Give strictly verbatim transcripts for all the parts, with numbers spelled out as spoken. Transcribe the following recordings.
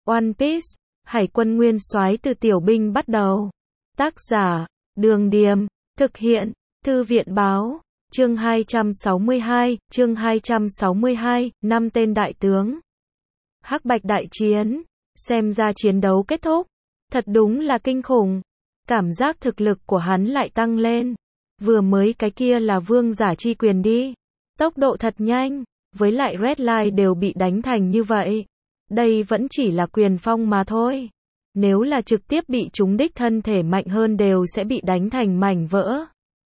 One Piece, Hải quân nguyên soái từ tiểu binh bắt đầu. Tác giả, Đường Điềm, thực hiện, Thư viện Báo, chương hai trăm sáu mươi hai, chương hai trăm sáu mươi hai, năm tên đại tướng. Hắc Bạch đại chiến, xem ra chiến đấu kết thúc, thật đúng là kinh khủng. Cảm giác thực lực của hắn lại tăng lên. Vừa mới cái kia là vương giả chi quyền đi. Tốc độ thật nhanh, với lại Red Line đều bị đánh thành như vậy. Đây vẫn chỉ là quyền phong mà thôi. Nếu là trực tiếp bị trúng đích thân thể mạnh hơn đều sẽ bị đánh thành mảnh vỡ.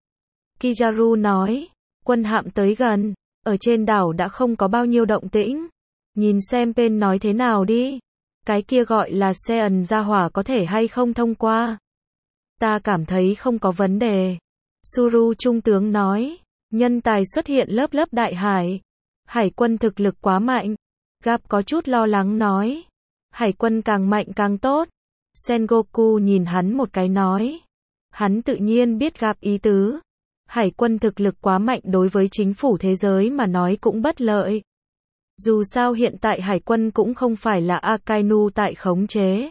Kizaru nói, quân hạm tới gần, ở trên đảo đã không có bao nhiêu động tĩnh. Nhìn xem Pen nói thế nào đi. Cái kia gọi là Sean gia hỏa có thể hay không thông qua. Ta cảm thấy không có vấn đề. Suru trung tướng nói, nhân tài xuất hiện lớp lớp đại hải. Hải quân thực lực quá mạnh. Gap có chút lo lắng nói, hải quân càng mạnh càng tốt. Sengoku nhìn hắn một cái nói, hắn tự nhiên biết Gap ý tứ. Hải quân thực lực quá mạnh đối với chính phủ thế giới mà nói cũng bất lợi. Dù sao hiện tại hải quân cũng không phải là Akainu tại khống chế,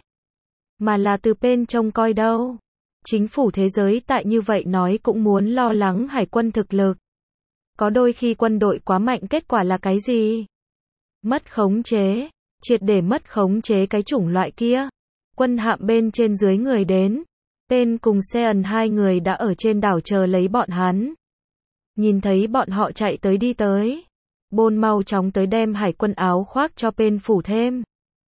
mà là từ bên trông coi đâu. Chính phủ thế giới tại như vậy nói cũng muốn lo lắng hải quân thực lực. Có đôi khi quân đội quá mạnh kết quả là cái gì? Mất khống chế, triệt để mất khống chế cái chủng loại kia. Quân hạm bên trên dưới người đến. Pen cùng Sean hai người đã ở trên đảo chờ lấy bọn hắn. Nhìn thấy bọn họ chạy tới đi tới. Bôn mau chóng tới đem hải quân áo khoác cho Pen phủ thêm.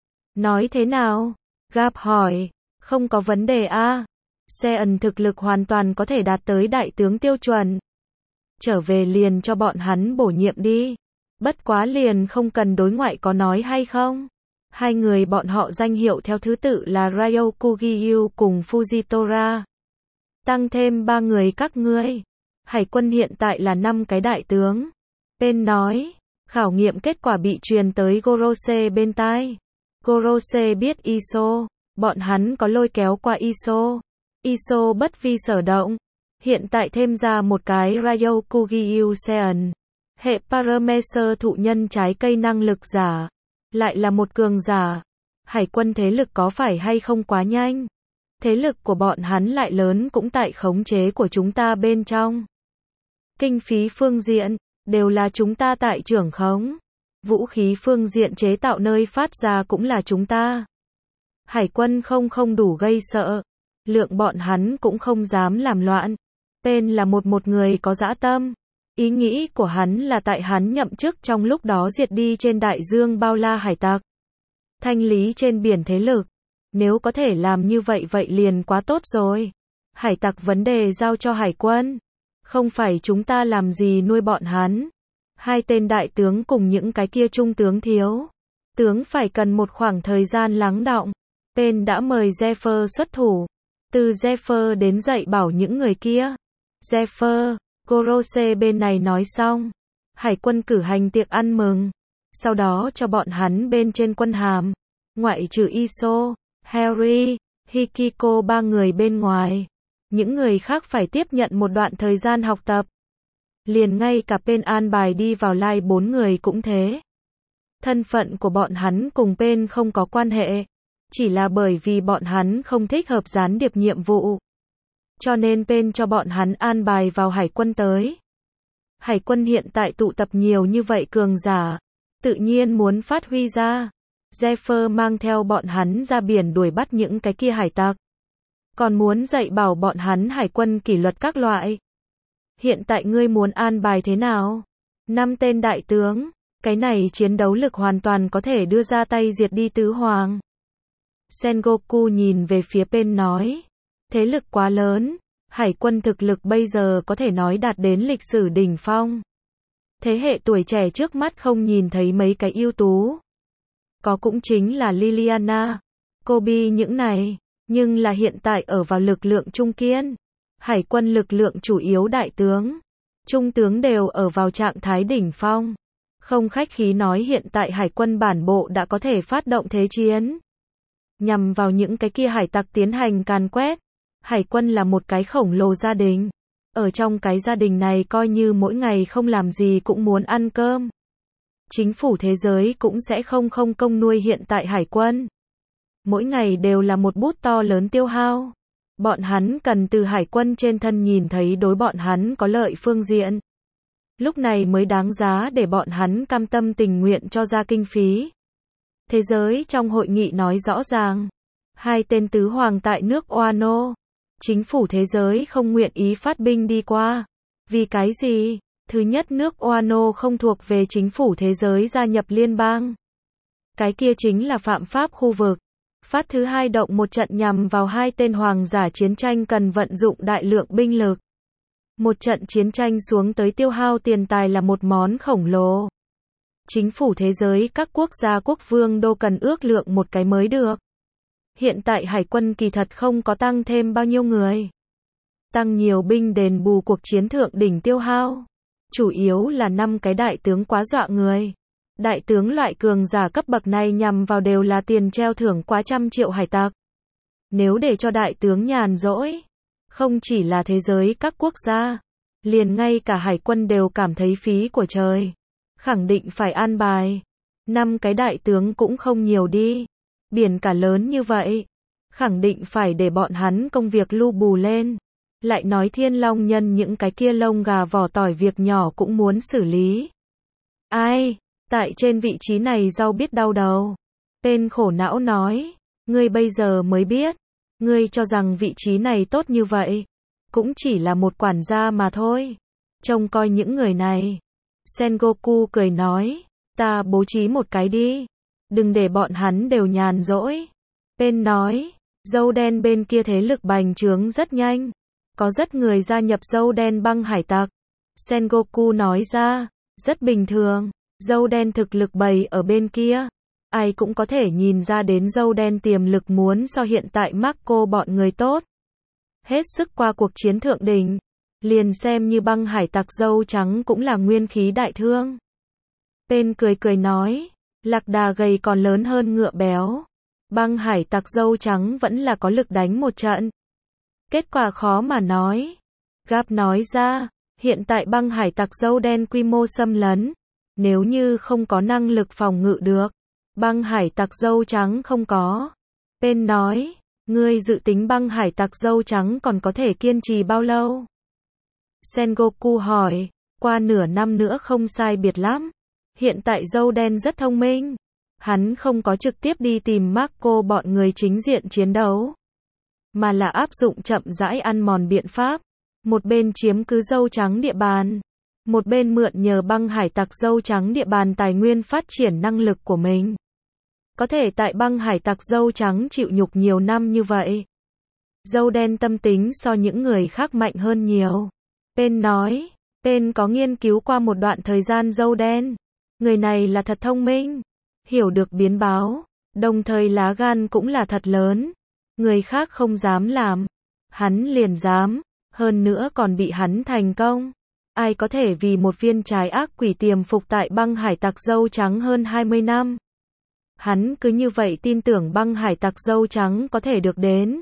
Nói thế nào? Gap hỏi. Không có vấn đề a. À? Sean thực lực hoàn toàn có thể đạt tới đại tướng tiêu chuẩn. Trở về liền cho bọn hắn bổ nhiệm đi. Bất quá liền không cần đối ngoại có nói hay không? Hai người bọn họ danh hiệu theo thứ tự là Ryokugyu cùng Fujitora. Tăng thêm ba người các ngươi. Hải quân hiện tại là năm cái đại tướng. Pen nói, khảo nghiệm kết quả bị truyền tới Gorose bên tai. Gorose biết Iso, bọn hắn có lôi kéo qua Iso. Iso bất vi sở động. Hiện tại thêm ra một cái Ryokugyu Seon. Hệ Paramecer thụ nhân trái cây năng lực giả. Lại là một cường giả. Hải quân thế lực có phải hay không quá nhanh? Thế lực của bọn hắn lại lớn cũng tại khống chế của chúng ta bên trong. Kinh phí phương diện, đều là chúng ta tại trưởng khống. Vũ khí phương diện chế tạo nơi phát ra cũng là chúng ta. Hải quân không không đủ gây sợ. Lượng bọn hắn cũng không dám làm loạn. Pen là một một người có dã tâm. Ý nghĩ của hắn là tại hắn nhậm chức trong lúc đó diệt đi trên đại dương bao la hải tặc. Thanh lý trên biển thế lực. Nếu có thể làm như vậy vậy liền quá tốt rồi. Hải tặc vấn đề giao cho hải quân. Không phải chúng ta làm gì nuôi bọn hắn. Hai tên đại tướng cùng những cái kia trung tướng thiếu. Tướng phải cần một khoảng thời gian lắng đọng. Pen đã mời Zephyr xuất thủ. Từ Zephyr đến dạy bảo những người kia. Zephyr, Gorose bên này nói xong. Hải quân cử hành tiệc ăn mừng. Sau đó cho bọn hắn bên trên quân hàm. Ngoại trừ Iso, Harry, Hikiko ba người bên ngoài. Những người khác phải tiếp nhận một đoạn thời gian học tập. Liền ngay cả Pen an bài đi vào lai bốn người cũng thế. Thân phận của bọn hắn cùng Pen không có quan hệ. Chỉ là bởi vì bọn hắn không thích hợp gián điệp nhiệm vụ. Cho nên Pen cho bọn hắn an bài vào hải quân tới. Hải quân hiện tại tụ tập nhiều như vậy cường giả. Tự nhiên muốn phát huy ra. Zephyr mang theo bọn hắn ra biển đuổi bắt những cái kia hải tặc. Còn muốn dạy bảo bọn hắn hải quân kỷ luật các loại. Hiện tại ngươi muốn an bài thế nào? Năm tên đại tướng. Cái này chiến đấu lực hoàn toàn có thể đưa ra tay diệt đi tứ hoàng. Sengoku nhìn về phía Pen nói. Thế lực quá lớn. Hải quân thực lực bây giờ có thể nói đạt đến lịch sử đỉnh phong. Thế hệ tuổi trẻ trước mắt không nhìn thấy mấy cái ưu tú. Có cũng chính là Liliana, Kobe những này. Nhưng là hiện tại ở vào lực lượng trung kiên. Hải quân lực lượng chủ yếu đại tướng. Trung tướng đều ở vào trạng thái đỉnh phong. Không khách khí nói hiện tại hải quân bản bộ đã có thể phát động thế chiến. Nhằm vào những cái kia hải tặc tiến hành càn quét. Hải quân là một cái khổng lồ gia đình. Ở trong cái gia đình này coi như mỗi ngày không làm gì cũng muốn ăn cơm. Chính phủ thế giới cũng sẽ không không công nuôi hiện tại hải quân. mỗi ngày đều là một bút to lớn tiêu hao. Bọn hắn cần từ hải quân trên thân nhìn thấy đối bọn hắn có lợi phương diện. Lúc này mới đáng giá để bọn hắn cam tâm tình nguyện cho ra kinh phí. Thế giới trong hội nghị nói rõ ràng, hai tên tứ hoàng tại nước Oano, chính phủ thế giới không nguyện ý phát binh đi qua. Vì cái gì? Thứ nhất, nước Oano không thuộc về chính phủ thế giới gia nhập liên bang. Cái kia chính là phạm pháp khu vực. Phát thứ hai, động một trận nhằm vào hai tên hoàng giả chiến tranh cần vận dụng đại lượng binh lực. Một trận chiến tranh xuống tới tiêu hao tiền tài là một món khổng lồ. Chính phủ thế giới các quốc gia quốc vương đô cần ước lượng một cái mới được. Hiện tại hải quân kỳ thật không có tăng thêm bao nhiêu người. Tăng nhiều binh đền bù cuộc chiến thượng đỉnh tiêu hao. Chủ yếu là năm cái đại tướng quá dọa người. Đại tướng loại cường giả cấp bậc này nhằm vào đều là tiền treo thưởng quá trăm triệu hải tặc. Nếu để cho đại tướng nhàn rỗi, không chỉ là thế giới các quốc gia, liền ngay cả hải quân đều cảm thấy phí của trời. Khẳng định phải an bài. Năm cái đại tướng cũng không nhiều đi. Biển cả lớn như vậy. Khẳng định phải để bọn hắn công việc lu bù lên. Lại nói Thiên Long nhân những cái kia lông gà vỏ tỏi việc nhỏ cũng muốn xử lý. Ai? Tại trên vị trí này rau biết đau đầu. Tên khổ não nói. Ngươi bây giờ mới biết. Ngươi cho rằng vị trí này tốt như vậy. Cũng chỉ là một quản gia mà thôi. Trông coi những người này. Sengoku cười nói. Ta bố trí một cái đi. Đừng để bọn hắn đều nhàn rỗi. Pen nói. Dâu đen bên kia thế lực bành trướng rất nhanh. Có rất người gia nhập dâu đen băng hải tặc. Sengoku nói ra. Rất bình thường. Dâu đen thực lực bày ở bên kia. Ai cũng có thể nhìn ra đến dâu đen tiềm lực muốn so hiện tại Marco bọn người tốt. Hết sức qua cuộc chiến thượng đỉnh. Liền xem như băng hải tặc dâu trắng cũng là nguyên khí đại thương. Pen cười cười nói. Lạc đà gầy còn lớn hơn ngựa béo. Băng hải tặc dâu trắng vẫn là có lực đánh một trận. Kết quả khó mà nói. Gap nói ra. Hiện tại băng hải tặc dâu đen quy mô xâm lấn. Nếu như không có năng lực phòng ngự được. Băng hải tặc dâu trắng không có. Pen nói. Ngươi dự tính băng hải tặc dâu trắng còn có thể kiên trì bao lâu? Sengoku hỏi. Qua nửa năm nữa không sai biệt lắm. Hiện tại dâu đen rất thông minh. Hắn không có trực tiếp đi tìm Marco bọn người chính diện chiến đấu. Mà là áp dụng chậm rãi ăn mòn biện pháp. Một bên chiếm cứ dâu trắng địa bàn. Một bên mượn nhờ băng hải tặc dâu trắng địa bàn tài nguyên phát triển năng lực của mình. Có thể tại băng hải tặc dâu trắng chịu nhục nhiều năm như vậy. Dâu đen tâm tính so những người khác mạnh hơn nhiều. Pen nói. Pen có nghiên cứu qua một đoạn thời gian dâu đen. Người này là thật thông minh. Hiểu được biến báo. Đồng thời lá gan cũng là thật lớn. Người khác không dám làm. Hắn liền dám. Hơn nữa còn bị hắn thành công. Ai có thể vì một viên trái ác quỷ tiềm phục tại băng hải tặc dâu trắng hơn hai mươi năm. Hắn cứ như vậy tin tưởng băng hải tặc dâu trắng có thể được đến.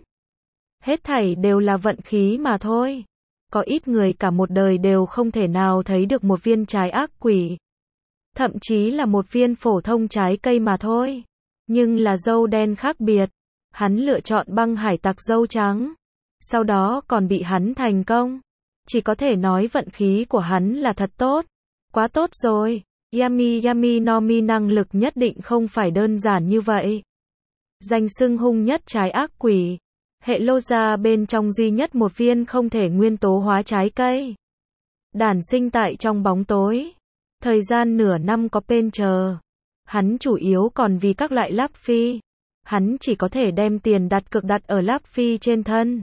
Hết thảy đều là vận khí mà thôi. Có ít người cả một đời đều không thể nào thấy được một viên trái ác quỷ. Thậm chí là một viên phổ thông trái cây mà thôi. Nhưng là dâu đen khác biệt. Hắn lựa chọn băng hải tặc dâu trắng. Sau đó còn bị hắn thành công. Chỉ có thể nói vận khí của hắn là thật tốt. Quá tốt rồi. Yami Yami no Mi năng lực nhất định không phải đơn giản như vậy. Danh xưng hung nhất trái ác quỷ. Hệ lô ra bên trong duy nhất một viên không thể nguyên tố hóa trái cây. Đản sinh tại trong bóng tối. Thời gian nửa năm có Pen chờ. Hắn chủ yếu còn vì các loại láp phi. Hắn chỉ có thể đem tiền đặt cược đặt ở láp phi trên thân.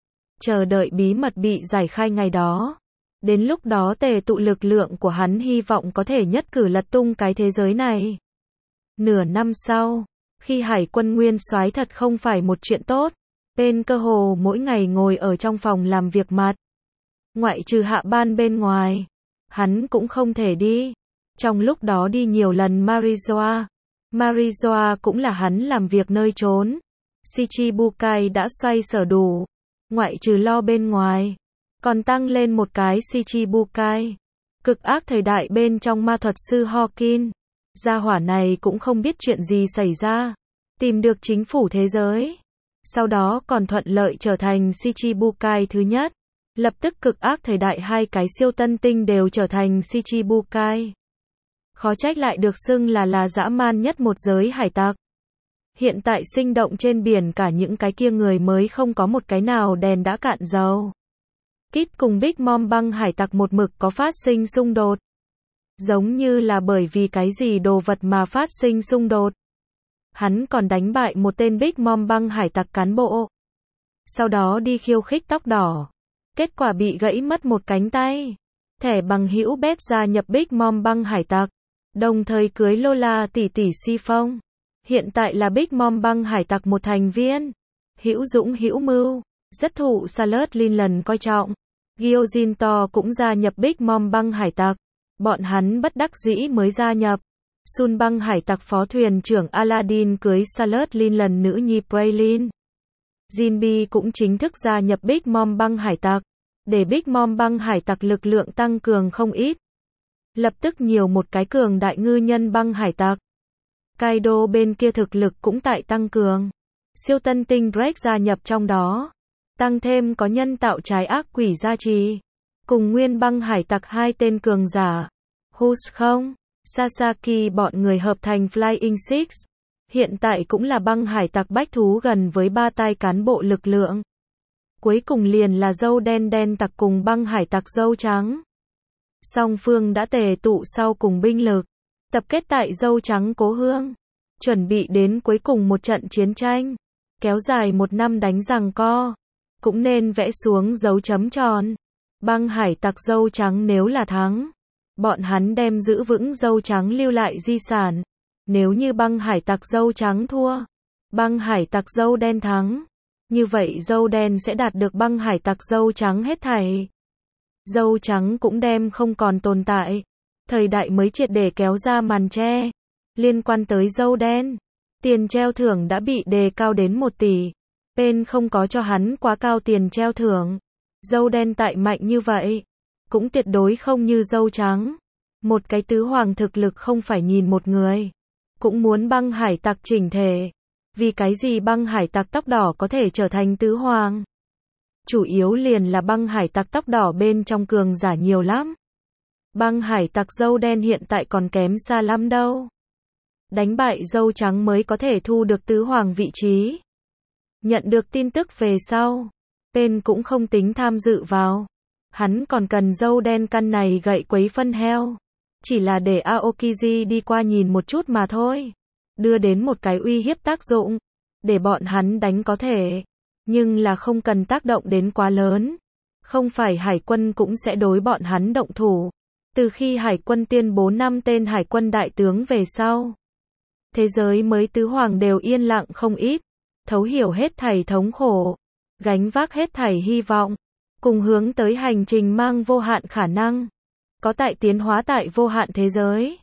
Chờ đợi bí mật bị giải khai ngày đó. Đến lúc đó tề tụ lực lượng của hắn hy vọng có thể nhất cử lật tung cái thế giới này. Nửa năm sau, khi hải quân nguyên soái thật không phải một chuyện tốt. Pen cơ hồ mỗi ngày ngồi ở trong phòng làm việc mặt. Ngoại trừ hạ ban bên ngoài. Hắn cũng không thể đi. Trong lúc đó đi nhiều lần Marizoa. Marizoa cũng là hắn làm việc nơi trốn. Shichibukai đã xoay sở đủ. Ngoại trừ lo bên ngoài. Còn tăng lên một cái Shichibukai. Cực ác thời đại bên trong ma thuật sư Hawkin. Gia hỏa này cũng không biết chuyện gì xảy ra. tìm được chính phủ thế giới. Sau đó còn thuận lợi trở thành Shichibukai thứ nhất. Lập tức cực ác thời đại hai cái siêu tân tinh đều trở thành Shichibukai. Khó trách lại được xưng là là dã man nhất một giới hải tặc. Hiện tại sinh động trên biển cả những cái kia người mới không có một cái nào đèn đã cạn dầu. Kid cùng Big Mom băng hải tặc một mực có phát sinh xung đột. Giống như là bởi vì cái gì đồ vật mà phát sinh xung đột. Hắn còn đánh bại một tên Big Mom băng hải tặc cán bộ. Sau đó đi khiêu khích tóc đỏ. Kết quả bị gãy mất một cánh tay. Thẻ bằng hữu Beth gia nhập Big Mom băng hải tặc. Đồng thời cưới Lola tỷ tỷ Si Phong. Hiện tại là Big Mom băng hải tặc một thành viên. Hữu dũng hữu mưu. Rất thụ Salad Linland coi trọng. Gyojin To cũng gia nhập Big Mom băng hải tặc. Bọn hắn bất đắc dĩ mới gia nhập. Sun băng hải tặc phó thuyền trưởng Aladdin cưới Salad Linland nữ nhi Praylin. Jinbi cũng chính thức gia nhập Big Mom băng hải tặc. Để Big Mom băng hải tặc lực lượng tăng cường không ít. Lập tức nhiều một cái cường đại ngư nhân băng hải tặc. Kaido bên kia thực lực cũng tại tăng cường. Siêu tân tinh Drake gia nhập trong đó. Tăng thêm có nhân tạo trái ác quỷ gia trì. Cùng nguyên băng hải tặc hai tên cường giả. Hus không? Sasaki bọn người hợp thành Flying Six. Hiện tại cũng là băng hải tặc bách thú gần với ba tai cán bộ lực lượng. Cuối cùng liền là dâu đen đen tặc cùng băng hải tặc dâu trắng. Song phương đã tề tụ sau cùng binh lực. Tập kết tại dâu trắng cố hương. Chuẩn bị đến cuối cùng một trận chiến tranh. Kéo dài một năm đánh giằng co. Cũng nên vẽ xuống dấu chấm tròn. Băng hải tặc dâu trắng nếu là thắng. Bọn hắn đem giữ vững dâu trắng lưu lại di sản. Nếu như băng hải tặc dâu trắng thua. Băng hải tặc dâu đen thắng. Như vậy dâu đen sẽ đạt được băng hải tặc dâu trắng hết thảy. Dâu trắng cũng đem không còn tồn tại. Thời đại mới triệt để kéo ra màn che. Liên quan tới dâu đen. Tiền treo thưởng đã bị đề cao đến một tỷ. Pen không có cho hắn quá cao tiền treo thưởng. Dâu đen tại mạnh như vậy. Cũng tuyệt đối không như dâu trắng. Một cái tứ hoàng thực lực không phải nhìn một người. Cũng muốn băng hải tặc chỉnh thể. Vì cái gì băng hải tặc tóc đỏ có thể trở thành tứ hoàng? Chủ yếu liền là băng hải tặc tóc đỏ bên trong cường giả nhiều lắm. Băng hải tặc dâu đen hiện tại còn kém xa lắm đâu. Đánh bại dâu trắng mới có thể thu được tứ hoàng vị trí. Nhận được tin tức về sau. Pen cũng không tính tham dự vào. Hắn còn cần dâu đen căn này gậy quấy phân heo. Chỉ là để Aokiji đi qua nhìn một chút mà thôi. Đưa đến một cái uy hiếp tác dụng. Để bọn hắn đánh có thể. Nhưng là không cần tác động đến quá lớn. Không phải hải quân cũng sẽ đối bọn hắn động thủ. Từ khi hải quân tuyên bố năm tên hải quân đại tướng về sau. Thế giới mới tứ hoàng đều yên lặng không ít. Thấu hiểu hết thảy thống khổ. Gánh vác hết thảy hy vọng. Cùng hướng tới hành trình mang vô hạn khả năng. Có tại tiến hóa tại vô hạn thế giới.